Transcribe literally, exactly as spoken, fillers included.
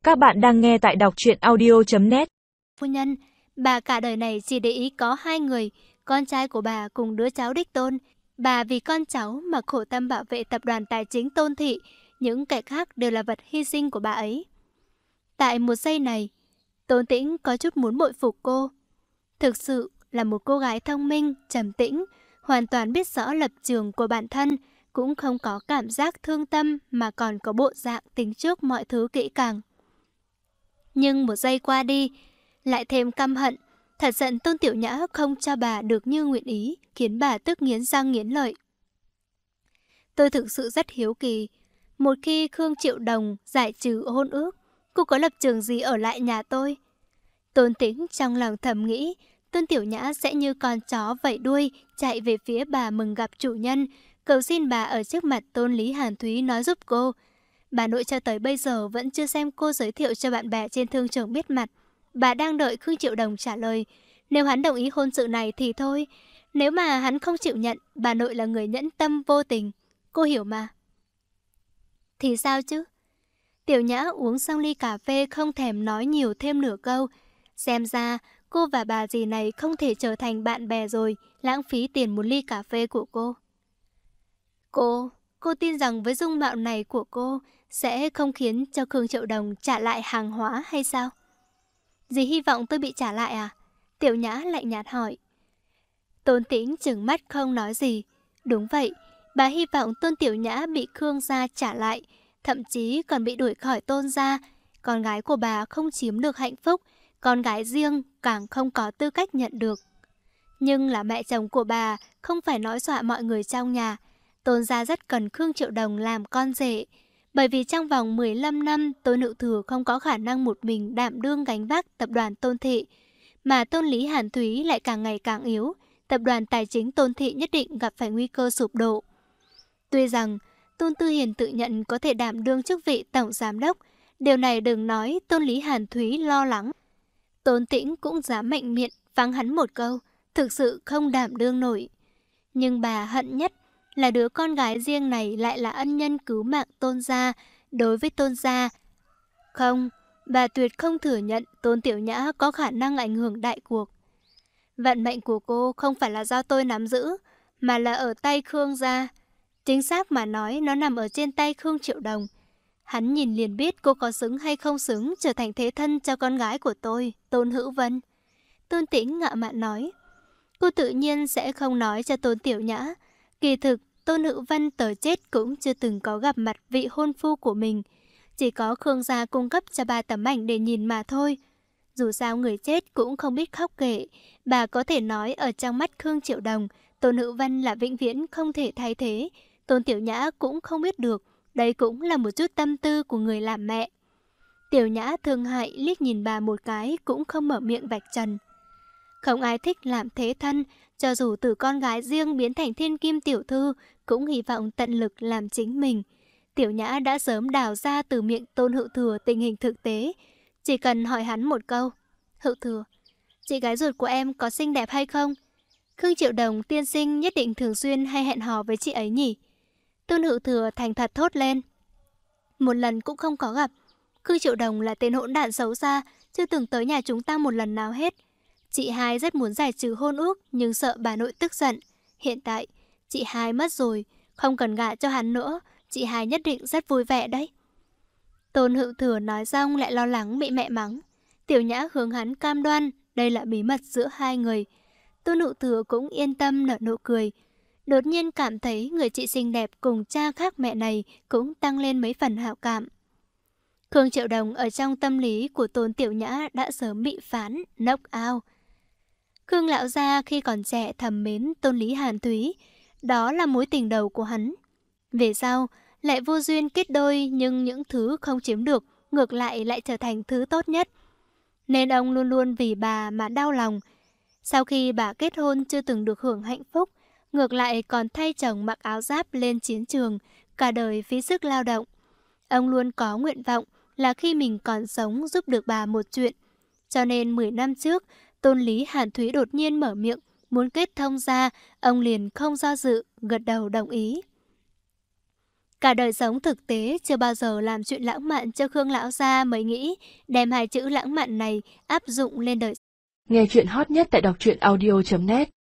Các bạn đang nghe tại đọc truyện audio chấm net. Phu nhân, bà cả đời này chỉ để ý có hai người, con trai của bà cùng đứa cháu đích tôn. Bà vì con cháu mà khổ tâm bảo vệ tập đoàn tài chính Tôn Thị, những kẻ khác đều là vật hy sinh của bà ấy. Tại một giây này, Tôn Tĩnh có chút muốn bội phục cô. Thực sự là một cô gái thông minh, trầm tĩnh, hoàn toàn biết rõ lập trường của bản thân, cũng không có cảm giác thương tâm mà còn có bộ dạng tính trước mọi thứ kỹ càng. Nhưng một giây qua đi, lại thêm căm hận, thật giận Tôn Tiểu Nhã không cho bà được như nguyện ý, khiến bà tức nghiến răng nghiến lợi. Tôi thực sự rất hiếu kỳ, một khi Khương Triệu Đồng giải trừ hôn ước, cô có lập trường gì ở lại nhà tôi? Tôn Tĩnh trong lòng thầm nghĩ, Tôn Tiểu Nhã sẽ như con chó vẫy đuôi chạy về phía bà mừng gặp chủ nhân, cầu xin bà ở trước mặt Tôn Lý Hàn Thúy nói giúp cô. Bà nội cho tới bây giờ vẫn chưa xem cô giới thiệu cho bạn bè trên thương trường biết mặt. Bà đang đợi Khương Triệu Đồng trả lời. Nếu hắn đồng ý hôn sự này thì thôi. Nếu mà hắn không chịu nhận, bà nội là người nhẫn tâm vô tình. Cô hiểu mà. Thì sao chứ? Tiểu Nhã uống xong ly cà phê không thèm nói nhiều thêm nửa câu. Xem ra cô và bà dì này không thể trở thành bạn bè rồi, lãng phí tiền một ly cà phê của cô. Cô, cô tin rằng với dung mạo này của cô sẽ không khiến cho Khương Triệu Đồng trả lại hàng hóa hay sao? Dì hy vọng tôi bị trả lại à? Tiểu Nhã lạnh nhạt hỏi. Tôn Tĩnh trừng mắt không nói gì. Đúng vậy, bà hy vọng Tôn Tiểu Nhã bị Khương gia trả lại, thậm chí còn bị đuổi khỏi Tôn gia. Con gái của bà không chiếm được hạnh phúc, con gái riêng càng không có tư cách nhận được. Nhưng là mẹ chồng của bà, không phải nói dọa mọi người trong nhà. Tôn gia rất cần Khương Triệu Đồng làm con rể, bởi vì trong vòng mười lăm năm Tôn Hữu Thừa không có khả năng một mình đảm đương gánh vác tập đoàn Tôn Thị, mà Tôn Lý Hàn Thúy lại càng ngày càng yếu, tập đoàn tài chính Tôn Thị nhất định gặp phải nguy cơ sụp đổ. Tuy rằng Tôn Tư Hiền tự nhận có thể đảm đương chức vị tổng giám đốc, điều này đừng nói Tôn Lý Hàn Thúy lo lắng. Tôn Tĩnh cũng dám mạnh miệng phang hắn một câu, thực sự không đảm đương nổi. Nhưng bà hận nhất là đứa con gái riêng này lại là ân nhân cứu mạng Tôn gia. Đối với Tôn gia, không, bà tuyệt không thừa nhận Tôn Tiểu Nhã có khả năng ảnh hưởng đại cuộc. Vận mệnh của cô không phải là do tôi nắm giữ, mà là ở tay Khương gia. Chính xác mà nói, nó nằm ở trên tay Khương Triệu Đồng. Hắn nhìn liền biết cô có xứng hay không xứng trở thành thế thân cho con gái của tôi, Tôn Hữu Vân. Tôn Tĩnh ngạo mạn nói. Cô tự nhiên sẽ không nói cho Tôn Tiểu Nhã. Kỳ thực, Tôn Hữu Vân tới chết cũng chưa từng có gặp mặt vị hôn phu của mình. Chỉ có Khương gia cung cấp cho bà tấm ảnh để nhìn mà thôi. Dù sao người chết cũng không biết khóc kể. Bà có thể nói ở trong mắt Khương Triệu Đồng, Tôn Hữu Vân là vĩnh viễn không thể thay thế. Tôn Tiểu Nhã cũng không biết được. Đây cũng là một chút tâm tư của người làm mẹ. Tiểu Nhã thương hại liếc nhìn bà một cái cũng không mở miệng vạch trần. Không ai thích làm thế thân, cho dù từ con gái riêng biến thành thiên kim tiểu thư, cũng hy vọng tận lực làm chính mình. Tiểu Nhã đã sớm đào ra từ miệng Tôn Hữu Thừa tình hình thực tế. Chỉ cần hỏi hắn một câu. Hữu Thừa, chị gái ruột của em có xinh đẹp hay không? Khương Triệu Đồng tiên sinh nhất định thường xuyên hay hẹn hò với chị ấy nhỉ? Tôn Hữu Thừa thành thật thốt lên. Một lần cũng không có gặp. Khương Triệu Đồng là tên hỗn đản xấu xa, chưa từng tới nhà chúng ta một lần nào hết. Chị hai rất muốn giải trừ hôn ước, nhưng sợ bà nội tức giận. Hiện tại, chị hai mất rồi, không cần gả cho hắn nữa, chị hai nhất định rất vui vẻ đấy. Tôn Hữu Thừa nói xong lại lo lắng bị mẹ mắng. Tiểu Nhã hướng hắn cam đoan, đây là bí mật giữa hai người. Tôn Hữu Thừa cũng yên tâm nở nụ cười. Đột nhiên cảm thấy người chị xinh đẹp cùng cha khác mẹ này cũng tăng lên mấy phần hảo cảm. Khương Triệu Đồng ở trong tâm lý của Tôn Tiểu Nhã đã sớm bị phán, knock out. Khương lão gia khi còn trẻ thầm mến Tôn Lý Hàn Thúy, đó là mối tình đầu của hắn. Về sau, lại vô duyên kết đôi, nhưng những thứ không chiếm được, ngược lại lại trở thành thứ tốt nhất. Nên ông luôn luôn vì bà mà đau lòng. Sau khi bà kết hôn chưa từng được hưởng hạnh phúc, ngược lại còn thay chồng mặc áo giáp lên chiến trường, cả đời phí sức lao động. Ông luôn có nguyện vọng là khi mình còn sống giúp được bà một chuyện. Cho nên mười năm trước, Tôn Lý Hàn Thúy đột nhiên mở miệng, muốn kết thông gia, ông liền không do dự, gật đầu đồng ý. Cả đời sống thực tế chưa bao giờ làm chuyện lãng mạn cho Khương lão gia mới nghĩ đem hai chữ lãng mạn này áp dụng lên đời. Nghe chuyện hot nhất tại đọc truyện audio chấm net